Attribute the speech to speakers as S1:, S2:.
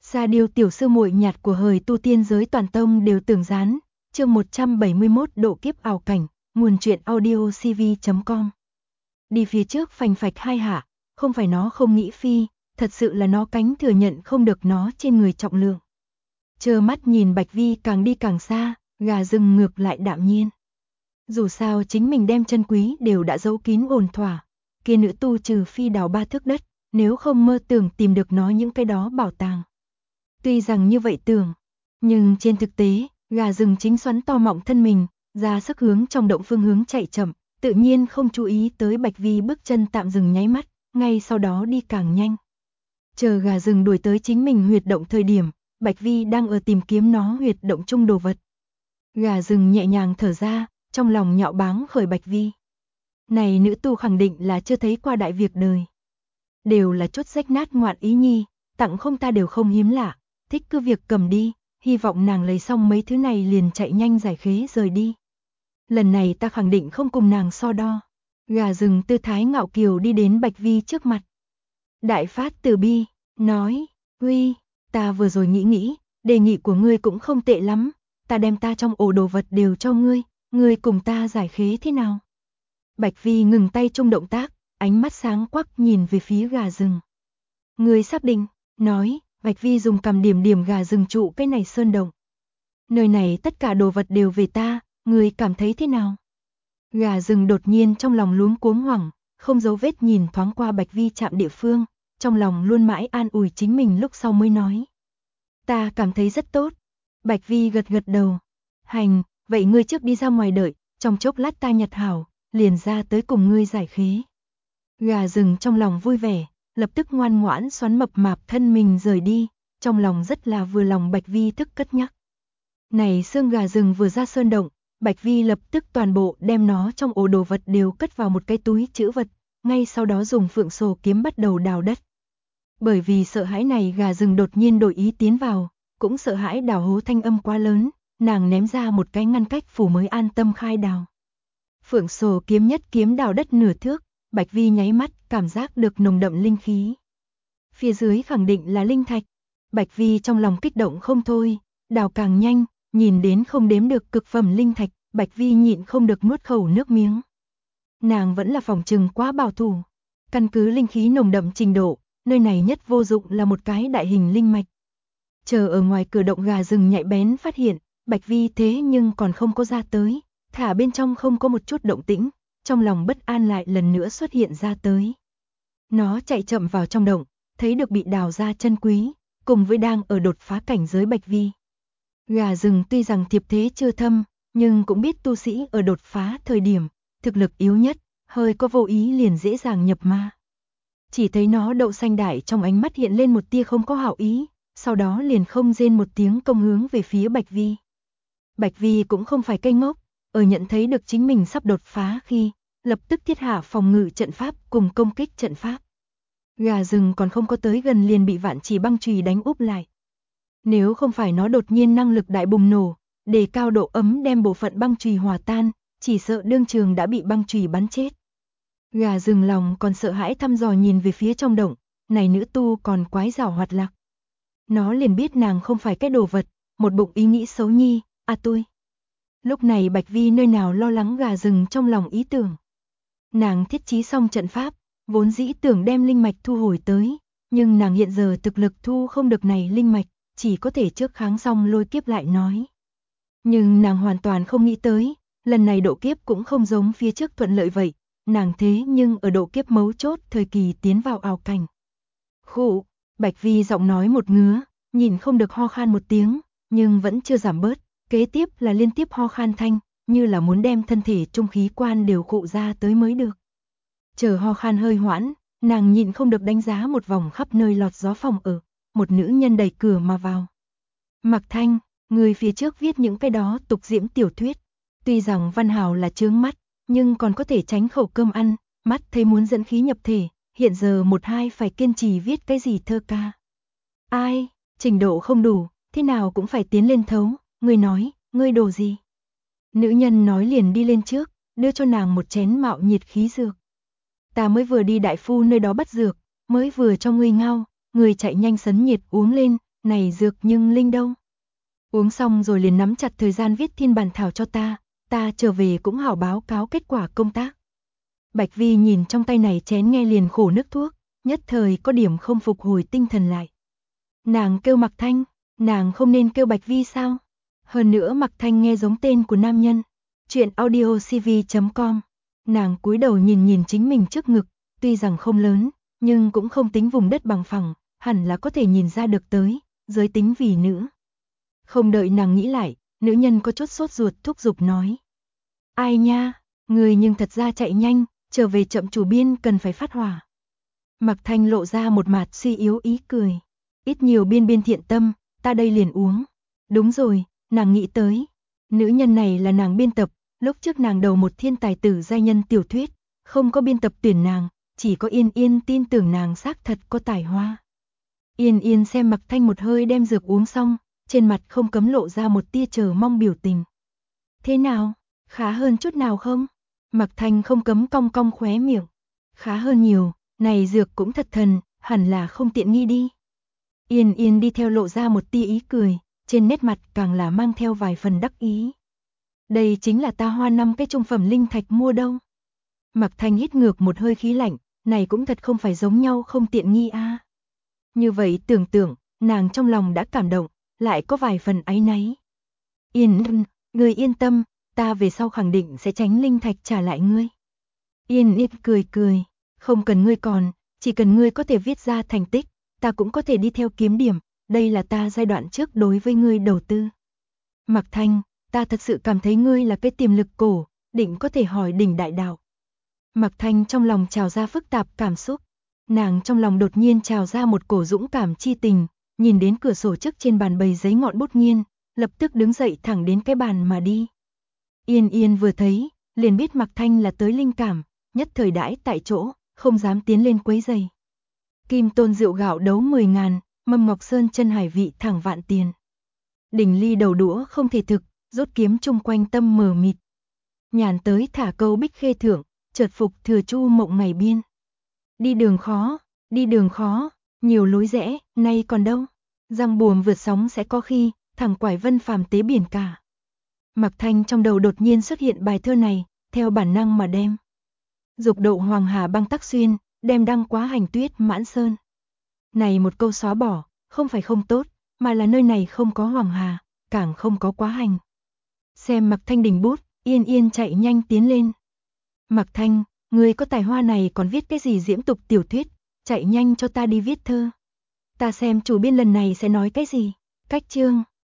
S1: Sa Điêu tiểu sư muội nhạt của hời tu tiên giới toàn tông đều tường dán, chương 171 độ kiếp ảo cảnh, nguồn truyện audio cv.com. Đi phía trước phành phạch hai hạ, không phải nó không nghĩ phi, thật sự là nó cánh thừa nhận không được nó trên người trọng lượng. Trơ mắt nhìn Bạch Vi càng đi càng xa, gà rừng ngược lại đạm nhiên. Dù sao chính mình đem chân quý đều đã giấu kín ổn thỏa, kia nữ tu trừ phi đào 3 thước đất, nếu không mơ tưởng tìm được nó những cái đó bảo tàng. Tuy rằng như vậy tưởng, nhưng trên thực tế, gà rừng chính xoắn to mọng thân mình, ra sức hướng trong động phương hướng chạy chậm, tự nhiên không chú ý tới Bạch Vi bước chân tạm dừng nháy mắt, ngay sau đó đi càng nhanh. Chờ gà rừng đuổi tới chính mình huyệt động thời điểm, Bạch Vi đang ở tìm kiếm nó huyệt động chung đồ vật. Gà rừng nhẹ nhàng thở ra, trong lòng nhạo báng khởi Bạch Vi. Này nữ tu khẳng định là chưa thấy qua đại việc đời. Đều là chút rách nát ngoạn ý nhi, tặng không ta đều không hiếm lạ, thích cứ việc cầm đi, hy vọng nàng lấy xong mấy thứ này liền chạy nhanh giải khế rời đi. Lần này ta khẳng định không cùng nàng so đo. Gà rừng tư thái ngạo kiều đi đến Bạch Vi trước mặt. Đại phát từ bi, nói, Huy, ta vừa rồi nghĩ, đề nghị của ngươi cũng không tệ lắm, ta đem ta trong ổ đồ vật đều cho ngươi cùng ta giải khế thế nào? Bạch Vi ngừng tay trong động tác, ánh mắt sáng quắc nhìn về phía gà rừng. Ngươi xác định, nói, Bạch Vi dùng cầm điểm điểm gà rừng trụ cái này sơn động. Nơi này tất cả đồ vật đều về ta, ngươi cảm thấy thế nào? Gà rừng đột nhiên trong lòng luống cuống hoảng, không giấu vết nhìn thoáng qua Bạch Vi chạm địa phương, trong lòng luôn mãi an ủi chính mình lúc sau mới nói. Ta cảm thấy rất tốt. Bạch Vi gật gật đầu. Hành, vậy ngươi trước đi ra ngoài đợi, trong chốc lát ta nhặt hảo, liền ra tới cùng ngươi giải khế. Gà rừng trong lòng vui vẻ, lập tức ngoan ngoãn xoắn mập mạp thân mình rời đi, trong lòng rất là vừa lòng Bạch Vi thức cất nhắc. Này xương gà rừng vừa ra sơn động, Bạch Vi lập tức toàn bộ đem nó trong ổ đồ vật đều cất vào một cái túi trữ vật, ngay sau đó dùng phượng sồ kiếm bắt đầu đào đất. Bởi vì sợ hãi này gà rừng đột nhiên đổi ý tiến vào, cũng sợ hãi đào hố thanh âm quá lớn, nàng ném ra một cái ngăn cách phủ mới an tâm khai đào. Phượng sồ kiếm nhất kiếm đào đất nửa thước, Bạch Vi nháy mắt cảm giác được nồng đậm linh khí. Phía dưới khẳng định là linh thạch. Bạch Vi trong lòng kích động không thôi, đào càng nhanh, nhìn đến không đếm được cực phẩm linh thạch, Bạch Vi nhịn không được nuốt khẩu nước miếng. Nàng vẫn là phòng trừng quá bảo thủ. Căn cứ linh khí nồng đậm trình độ, nơi này nhất vô dụng là một cái đại hình linh mạch. Chờ ở ngoài cửa động gà rừng nhạy bén phát hiện, Bạch Vi thế nhưng còn không có ra tới, thả bên trong không có một chút động tĩnh, trong lòng bất an lại lần nữa xuất hiện ra tới. Nó chạy chậm vào trong động, thấy được bị đào ra chân quý, cùng với đang ở đột phá cảnh giới Bạch Vi. Gà rừng tuy rằng thiệp thế chưa thâm, nhưng cũng biết tu sĩ ở đột phá thời điểm, thực lực yếu nhất, hơi có vô ý liền dễ dàng nhập ma. Chỉ thấy nó đậu xanh đại trong ánh mắt hiện lên một tia không có hảo ý, sau đó liền không rên một tiếng công hướng về phía Bạch Vi. Bạch Vi cũng không phải cây ngốc, ở nhận thấy được chính mình sắp đột phá khi, lập tức thiết hạ phòng ngự trận pháp cùng công kích trận pháp. Gà rừng còn không có tới gần liền bị vạn chỉ băng chùy đánh úp lại. Nếu không phải nó đột nhiên năng lực đại bùng nổ, để cao độ ấm đem bộ phận băng chùy hòa tan, chỉ sợ đương trường đã bị băng chùy bắn chết. Gà rừng lòng còn sợ hãi thăm dò nhìn về phía trong động, này nữ tu còn quái giảo hoạt lạc. Nó liền biết nàng không phải cái đồ vật, một bụng ý nghĩ xấu nhi, tôi. Lúc này Bạch Vi nơi nào lo lắng gà rừng trong lòng ý tưởng. Nàng thiết trí xong trận pháp, vốn dĩ tưởng đem linh mạch thu hồi tới, nhưng nàng hiện giờ thực lực thu không được này linh mạch, chỉ có thể trước kháng xong lôi kiếp lại nói. Nhưng nàng hoàn toàn không nghĩ tới, lần này độ kiếp cũng không giống phía trước thuận lợi vậy, nàng thế nhưng ở độ kiếp mấu chốt thời kỳ tiến vào ảo cảnh. Khụ, Bạch Vi giọng nói một ngứa, nhìn không được ho khan một tiếng, nhưng vẫn chưa giảm bớt, kế tiếp là liên tiếp ho khan thanh, như là muốn đem thân thể trung khí quan đều khụ ra tới mới được. Chờ ho khan hơi hoãn, nàng nhịn không được đánh giá một vòng khắp nơi lọt gió phòng ở, một nữ nhân đẩy cửa mà vào. Mạc Thanh, người phía trước viết những cái đó tục diễm tiểu thuyết, tuy rằng văn hào là chướng mắt, nhưng còn có thể tránh khẩu cơm ăn, mắt thấy muốn dẫn khí nhập thể, hiện giờ một hai phải kiên trì viết cái gì thơ ca. Ai, trình độ không đủ, thế nào cũng phải tiến lên thấu, ngươi nói, ngươi đồ gì? Nữ nhân nói liền đi lên trước, đưa cho nàng một chén mạo nhiệt khí dược. Ta mới vừa đi đại phu nơi đó bắt dược, mới vừa cho ngươi ngao, ngươi chạy nhanh sấn nhiệt uống lên, Này dược nhưng linh đâu? Uống xong rồi liền nắm chặt thời gian viết thiên bản thảo cho ta trở về cũng hảo báo cáo kết quả công tác. Bạch Vi nhìn trong tay này chén nghe liền khổ nước thuốc, nhất thời có điểm không phục hồi tinh thần lại. Nàng kêu Mạc Thanh, nàng không nên kêu Bạch Vi sao? Hơn nữa Mạc Thanh nghe giống tên của nam nhân. Chuyện audiocv.com. Nàng cúi đầu nhìn nhìn chính mình trước ngực, tuy rằng không lớn, nhưng cũng không tính vùng đất bằng phẳng, hẳn là có thể nhìn ra được tới, giới tính vì nữ. Không đợi nàng nghĩ lại, nữ nhân có chút sốt ruột thúc giục nói. Ai nha, người nhưng thật ra chạy nhanh, trở về chậm chủ biên cần phải phát hỏa. Mạc Thanh lộ ra một mặt suy yếu ý cười. Ít nhiều biên thiện tâm, ta đây liền uống. Đúng rồi, nàng nghĩ tới. Nữ nhân này là nàng biên tập, lúc trước nàng đầu một thiên tài tử giai nhân tiểu thuyết, không có biên tập tuyển nàng, chỉ có Yên Yên tin tưởng nàng xác thật có tài hoa. Yên Yên xem Mạc Thanh một hơi đem dược uống xong, trên mặt không cấm lộ ra một tia chờ mong biểu tình. Thế nào, khá hơn chút nào không? Mạc Thanh không cấm cong cong khóe miệng. Khá hơn nhiều, này dược cũng thật thần, hẳn là không tiện nghi đi. Yên Yên đi theo lộ ra một tia ý cười, trên nét mặt càng là mang theo vài phần đắc ý. Đây chính là ta hoa 5 cái trung phẩm linh thạch mua đâu. Mạc Thanh hít ngược một hơi khí lạnh, này cũng thật không phải giống nhau không tiện nghi a. Như vậy tưởng tượng, nàng trong lòng đã cảm động, lại có vài phần áy náy. Yên, ngươi yên tâm, ta về sau khẳng định sẽ tránh linh thạch trả lại ngươi. Yên Yên cười, không cần ngươi còn, chỉ cần ngươi có thể viết ra thành tích, ta cũng có thể đi theo kiếm điểm, đây là ta giai đoạn trước đối với ngươi đầu tư. Mạc Thanh, ta thật sự cảm thấy ngươi là cái tiềm lực cổ, định có thể hỏi đỉnh đại đạo. Mạc Thanh trong lòng trào ra phức tạp cảm xúc, nàng trong lòng đột nhiên trào ra một cổ dũng cảm chi tình, nhìn đến cửa sổ trước trên bàn bày giấy ngọn bút nghiên, lập tức đứng dậy thẳng đến cái bàn mà đi. Yên Yên vừa thấy, liền biết Mạc Thanh là tới linh cảm, nhất thời đãi tại chỗ, không dám tiến lên quấy giày. Kim tôn rượu gạo đấu 10.000, mâm ngọc sơn chân hải vị thẳng vạn tiền. Đỉnh ly đầu đũa không thể thực, rốt kiếm chung quanh tâm mờ mịt. Nhàn tới thả câu bích khê thượng, chợt phục thừa chu mộng ngày biên. Đi đường khó, nhiều lối rẽ, nay còn đâu. Răng buồm vượt sóng sẽ có khi, thẳng quải vân phàm tế biển cả. Mạc Thanh trong đầu đột nhiên xuất hiện bài thơ này, theo bản năng mà đem. Dục độ hoàng hà băng tắc xuyên, đem đăng quá hành tuyết mãn sơn. Này một câu xóa bỏ, không phải không tốt, mà là nơi này không có hoàng hà, càng không có quá hành. Xem Mạc Thanh đỉnh bút, Yên Yên chạy nhanh tiến lên. Mạc Thanh, ngươi có tài hoa này còn viết cái gì diễm tục tiểu thuyết, chạy nhanh cho ta đi viết thơ. Ta xem chủ biên lần này sẽ nói cái gì, cách chương.